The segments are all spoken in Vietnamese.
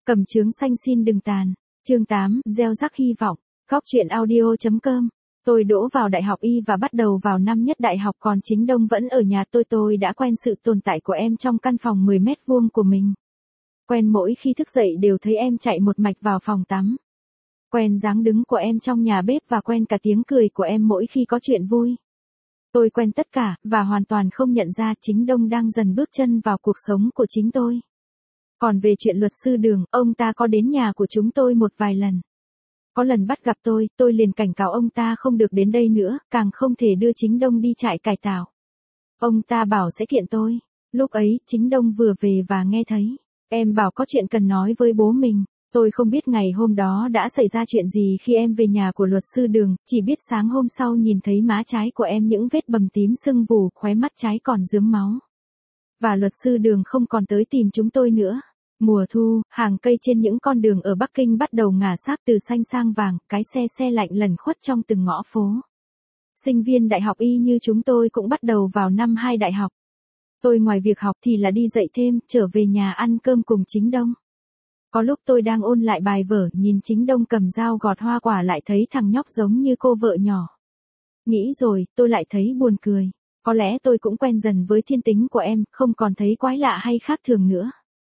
Cầm chướng xanh xin đừng tàn. Chương 8, gieo rắc hy vọng. Góc truyện audio.com. Tôi đỗ vào đại học Y và bắt đầu vào năm nhất đại học, còn Chính Đông vẫn ở nhà tôi đã quen sự tồn tại của em trong căn phòng 10 mét vuông của mình. Quen mỗi khi thức dậy đều thấy em chạy một mạch vào phòng tắm. Quen dáng đứng của em trong nhà bếp và quen cả tiếng cười của em mỗi khi có chuyện vui. Tôi quen tất cả, và hoàn toàn không nhận ra Chính Đông đang dần bước chân vào cuộc sống của chính tôi. Còn về chuyện luật sư Đường, ông ta có đến nhà của chúng tôi một vài lần. Có lần bắt gặp tôi liền cảnh cáo ông ta không được đến đây nữa, càng không thể đưa Chính Đông đi trại cải tạo. Ông ta bảo sẽ kiện tôi. Lúc ấy, Chính Đông vừa về và nghe thấy em bảo có chuyện cần nói với bố mình. Tôi không biết ngày hôm đó đã xảy ra chuyện gì khi em về nhà của luật sư Đường, chỉ biết sáng hôm sau nhìn thấy má trái của em những vết bầm tím sưng vù, khóe mắt trái còn rướm máu. Và luật sư Đường không còn tới tìm chúng tôi nữa. Mùa thu, hàng cây trên những con đường ở Bắc Kinh bắt đầu ngả sáp từ xanh sang vàng, cái xe lạnh lẩn khuất trong từng ngõ phố. Sinh viên đại học Y như chúng tôi cũng bắt đầu vào năm 2 đại học. Tôi ngoài việc học thì là đi dạy thêm, trở về nhà ăn cơm cùng Chính Đông. Có lúc tôi đang ôn lại bài vở, nhìn Chính Đông cầm dao gọt hoa quả lại thấy thằng nhóc giống như cô vợ nhỏ. Nghĩ rồi, tôi lại thấy buồn cười. Có lẽ tôi cũng quen dần với thiên tính của em, không còn thấy quái lạ hay khác thường nữa.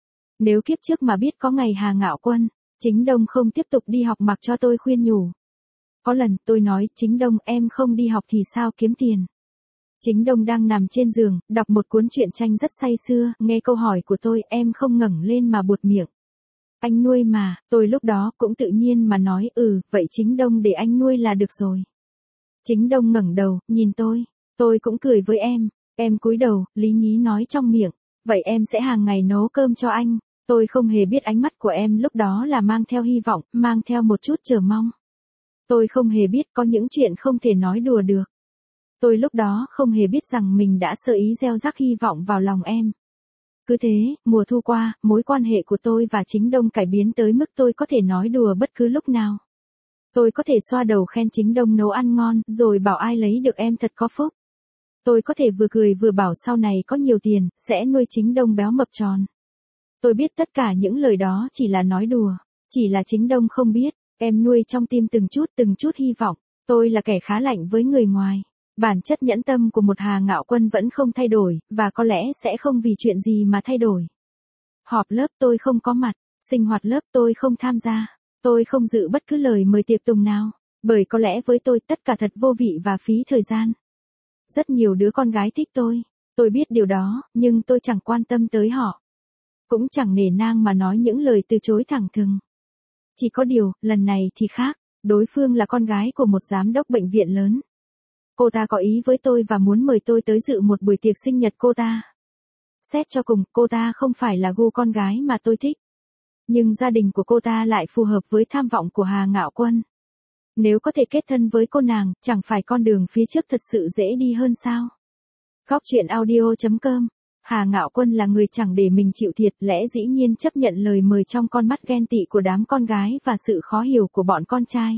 Nếu kiếp trước mà biết có ngày Hà Ngạo Quân, Chính Đông không tiếp tục đi học mặc cho tôi khuyên nhủ. Có lần tôi nói, Chính Đông em không đi học thì sao kiếm tiền. Chính Đông đang nằm trên giường, đọc một cuốn truyện tranh rất say sưa, nghe câu hỏi của tôi, em không ngẩng lên mà buột miệng. Anh nuôi mà, tôi lúc đó cũng tự nhiên mà nói, vậy Chính Đông để anh nuôi là được rồi. Chính Đông ngẩng đầu, nhìn tôi cũng cười với em cúi đầu, lý nhí nói trong miệng, vậy em sẽ hàng ngày nấu cơm cho anh. Tôi không hề biết ánh mắt của em lúc đó là mang theo hy vọng, mang theo một chút chờ mong. Tôi không hề biết có những chuyện không thể nói đùa được. Tôi lúc đó không hề biết rằng mình đã sơ ý gieo rắc hy vọng vào lòng em. Cứ thế, mùa thu qua, mối quan hệ của tôi và Chính Đông cải biến tới mức tôi có thể nói đùa bất cứ lúc nào. Tôi có thể xoa đầu khen Chính Đông nấu ăn ngon, rồi bảo ai lấy được em thật có phúc. Tôi có thể vừa cười vừa bảo sau này có nhiều tiền, sẽ nuôi Chính Đông béo mập tròn. Tôi biết tất cả những lời đó chỉ là nói đùa, chỉ là Chính Đông không biết, em nuôi trong tim từng chút hy vọng. Tôi là kẻ khá lạnh với người ngoài. Bản chất nhẫn tâm của một Hà Ngạo Quân vẫn không thay đổi, và có lẽ sẽ không vì chuyện gì mà thay đổi. Họp lớp tôi không có mặt, sinh hoạt lớp tôi không tham gia, tôi không dự bất cứ lời mời tiệc tùng nào, bởi có lẽ với tôi tất cả thật vô vị và phí thời gian. Rất nhiều đứa con gái thích tôi biết điều đó, nhưng tôi chẳng quan tâm tới họ. Cũng chẳng nể nang mà nói những lời từ chối thẳng thừng. Chỉ có điều, lần này thì khác, đối phương là con gái của một giám đốc bệnh viện lớn. Cô ta có ý với tôi và muốn mời tôi tới dự một buổi tiệc sinh nhật cô ta. Xét cho cùng, cô ta không phải là gu con gái mà tôi thích. Nhưng gia đình của cô ta lại phù hợp với tham vọng của Hà Ngạo Quân. Nếu có thể kết thân với cô nàng, chẳng phải con đường phía trước thật sự dễ đi hơn sao? Góc truyện audio.com. Hà Ngạo Quân là người chẳng để mình chịu thiệt, lẽ dĩ nhiên chấp nhận lời mời trong con mắt ghen tị của đám con gái và sự khó hiểu của bọn con trai.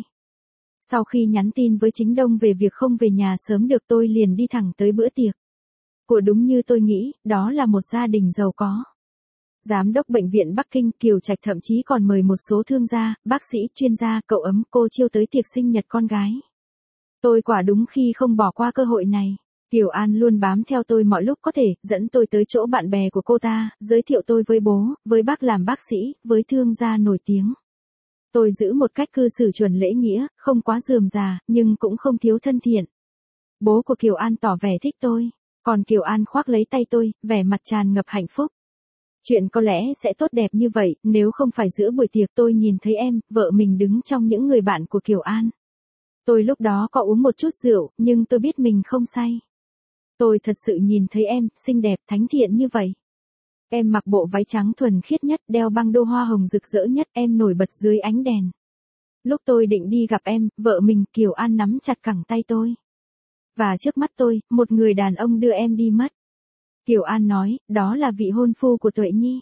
Sau khi nhắn tin với Chính Đông về việc không về nhà sớm được, tôi liền đi thẳng tới bữa tiệc. Của đúng như tôi nghĩ, đó là một gia đình giàu có. Giám đốc bệnh viện Bắc Kinh Kiều Trạch thậm chí còn mời một số thương gia, bác sĩ, chuyên gia, cậu ấm, cô Chiêu tới tiệc sinh nhật con gái. Tôi quả đúng khi không bỏ qua cơ hội này. Kiều An luôn bám theo tôi mọi lúc có thể, dẫn tôi tới chỗ bạn bè của cô ta, giới thiệu tôi với bố, với bác làm bác sĩ, với thương gia nổi tiếng. Tôi giữ một cách cư xử chuẩn lễ nghĩa, không quá rườm rà, nhưng cũng không thiếu thân thiện. Bố của Kiều An tỏ vẻ thích tôi, còn Kiều An khoác lấy tay tôi, vẻ mặt tràn ngập hạnh phúc. Chuyện có lẽ sẽ tốt đẹp như vậy, nếu không phải giữa buổi tiệc tôi nhìn thấy em, vợ mình đứng trong những người bạn của Kiều An. Tôi lúc đó có uống một chút rượu, nhưng tôi biết mình không say. Tôi thật sự nhìn thấy em, xinh đẹp, thánh thiện như vậy. Em mặc bộ váy trắng thuần khiết nhất, đeo băng đô hoa hồng rực rỡ nhất, em nổi bật dưới ánh đèn. Lúc tôi định đi gặp em, vợ mình, Kiều An nắm chặt cẳng tay tôi. Và trước mắt tôi, một người đàn ông đưa em đi mất. Kiều An nói, đó là vị hôn phu của Tuệ Nhi.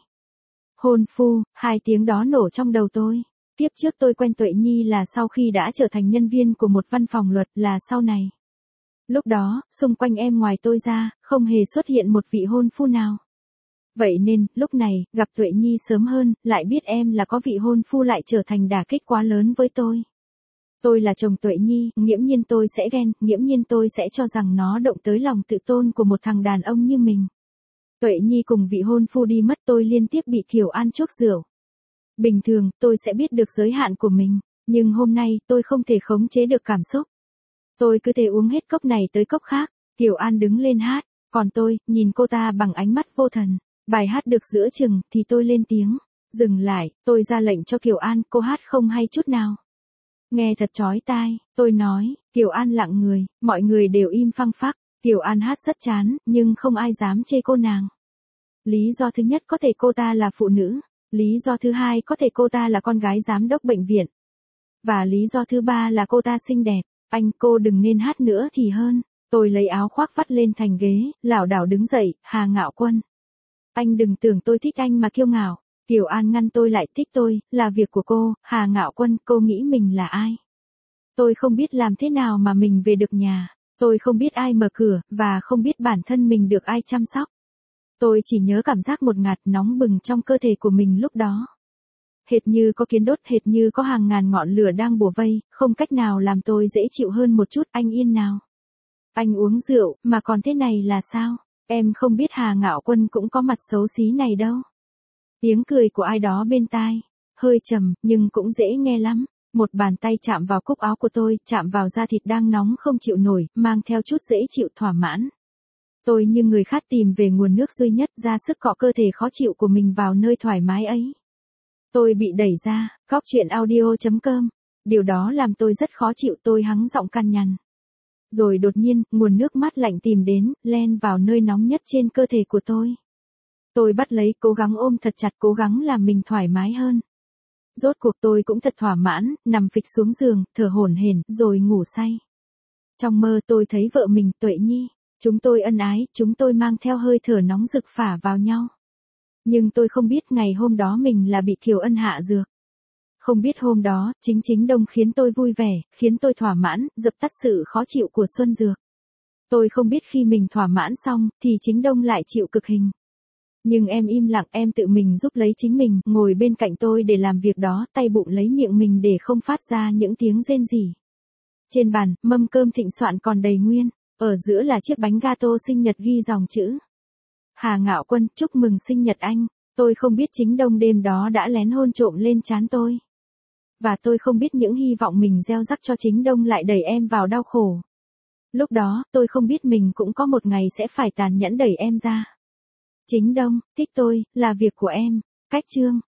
Hôn phu, 2 tiếng đó nổ trong đầu tôi. Kiếp trước tôi quen Tuệ Nhi là sau khi đã trở thành nhân viên của một văn phòng luật, là sau này. Lúc đó, xung quanh em ngoài tôi ra, không hề xuất hiện một vị hôn phu nào. Vậy nên, lúc này, gặp Tuệ Nhi sớm hơn, lại biết em là có vị hôn phu lại trở thành đả kích quá lớn với tôi. Tôi là chồng Tuệ Nhi, nghiễm nhiên tôi sẽ ghen, nghiễm nhiên tôi sẽ cho rằng nó động tới lòng tự tôn của một thằng đàn ông như mình. Tuệ Nhi cùng vị hôn phu đi mất tôi liên tiếp bị Kiều An chuốc rượu. Bình thường, tôi sẽ biết được giới hạn của mình, nhưng hôm nay, tôi không thể khống chế được cảm xúc. Tôi cứ thế uống hết cốc này tới cốc khác, Kiều An đứng lên hát, còn tôi, nhìn cô ta bằng ánh mắt vô thần. Bài hát được giữa chừng, thì tôi lên tiếng. Dừng lại, tôi ra lệnh cho Kiều An, cô hát không hay chút nào. Nghe thật chói tai, tôi nói, Kiều An lặng người, mọi người đều im phăng phắc. Kiều An hát rất chán, nhưng không ai dám chê cô nàng. Lý do thứ nhất có thể cô ta là phụ nữ. Lý do thứ hai có thể cô ta là con gái giám đốc bệnh viện. Và lý do thứ ba là cô ta xinh đẹp. Anh cô đừng nên hát nữa thì hơn. Tôi lấy áo khoác vắt lên thành ghế, lảo đảo đứng dậy, Hà Ngạo Quân. Anh đừng tưởng tôi thích anh mà kiêu ngạo. Kiều An ngăn tôi lại, thích tôi, là việc của cô, Hà Ngạo Quân, cô nghĩ mình là ai? Tôi không biết làm thế nào mà mình về được nhà. Tôi không biết ai mở cửa, và không biết bản thân mình được ai chăm sóc. Tôi chỉ nhớ cảm giác một ngạt nóng bừng trong cơ thể của mình lúc đó. Hệt như có kiến đốt, hệt như có hàng ngàn ngọn lửa đang bủa vây, không cách nào làm tôi dễ chịu hơn một chút. Anh yên nào. Anh uống rượu, mà còn thế này là sao? Em không biết Hà Ngạo Quân cũng có mặt xấu xí này đâu. Tiếng cười của ai đó bên tai. Hơi trầm, nhưng cũng dễ nghe lắm. Một bàn tay chạm vào cúc áo của tôi, chạm vào da thịt đang nóng không chịu nổi, mang theo chút dễ chịu thỏa mãn. Tôi như người khát tìm về nguồn nước duy nhất, ra sức cọ cơ thể khó chịu của mình vào nơi thoải mái ấy. Tôi bị đẩy ra, cóc.audio.com. Điều đó làm tôi rất khó chịu, tôi hắng giọng căn nhằn. Rồi đột nhiên, nguồn nước mát lạnh tìm đến, len vào nơi nóng nhất trên cơ thể của tôi. Tôi bắt lấy, cố gắng ôm thật chặt, cố gắng làm mình thoải mái hơn. Rốt cuộc tôi cũng thật thỏa mãn, nằm phịch xuống giường, thở hổn hển, rồi ngủ say. Trong mơ tôi thấy vợ mình, Tuệ Nhi. Chúng tôi ân ái, chúng tôi mang theo hơi thở nóng rực phả vào nhau. Nhưng tôi không biết ngày hôm đó mình là bị Kiều Ân hạ dược. Không biết hôm đó, chính Đông khiến tôi vui vẻ, khiến tôi thỏa mãn, dập tắt sự khó chịu của Xuân Dược. Tôi không biết khi mình thỏa mãn xong, thì chính Đông lại chịu cực hình. Nhưng em im lặng, em tự mình giúp lấy chính mình, ngồi bên cạnh tôi để làm việc đó, tay bụng lấy miệng mình để không phát ra những tiếng rên rỉ. Trên bàn, mâm cơm thịnh soạn còn đầy nguyên, ở giữa là chiếc bánh gato sinh nhật ghi dòng chữ. Hà Ngạo Quân, chúc mừng sinh nhật anh. Tôi không biết chính Đông đêm đó đã lén hôn trộm lên trán tôi. Và tôi không biết những hy vọng mình gieo rắc cho chính Đông lại đẩy em vào đau khổ. Lúc đó, tôi không biết mình cũng có một ngày sẽ phải tàn nhẫn đẩy em ra. Chính Đông, thích tôi, là việc của em. Cách chương.